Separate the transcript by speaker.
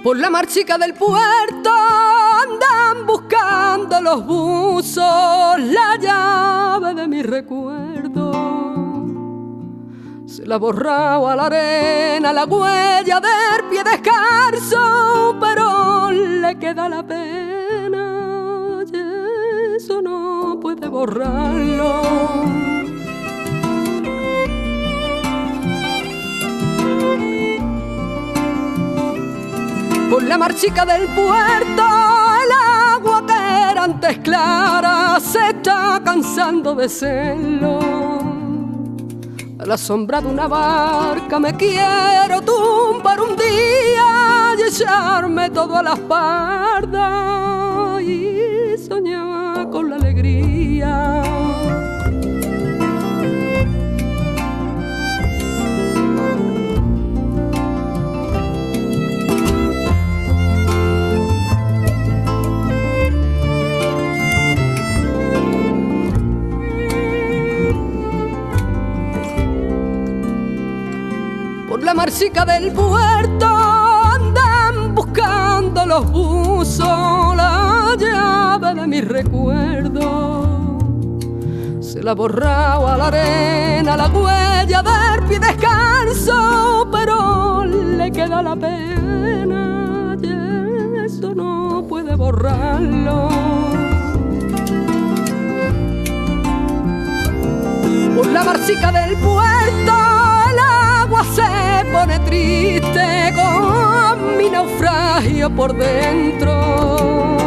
Speaker 1: Por la mar chica del puerto andan buscando los buzos la llave de mi recuerdo. Se la ha borrado a la arena la huella del pie descalzo, pero le queda la pena y eso no puede borrarlo. Por la mar chica del puerto, el agua que era antes clara se está cansando de serlo. A la sombra de una barca me quiero tumbar un día y echarme todo a la espalda y soñar con la alegría. Por la mar chica del puerto andan buscando los buzos la llave de mi recuerdo. Se la ha borrado a la arena la huella del pie descalzo, pero le queda la pena y eso no puede borrarlo. Por la mar chica del puerto se pone triste con mi naufragio por dentro.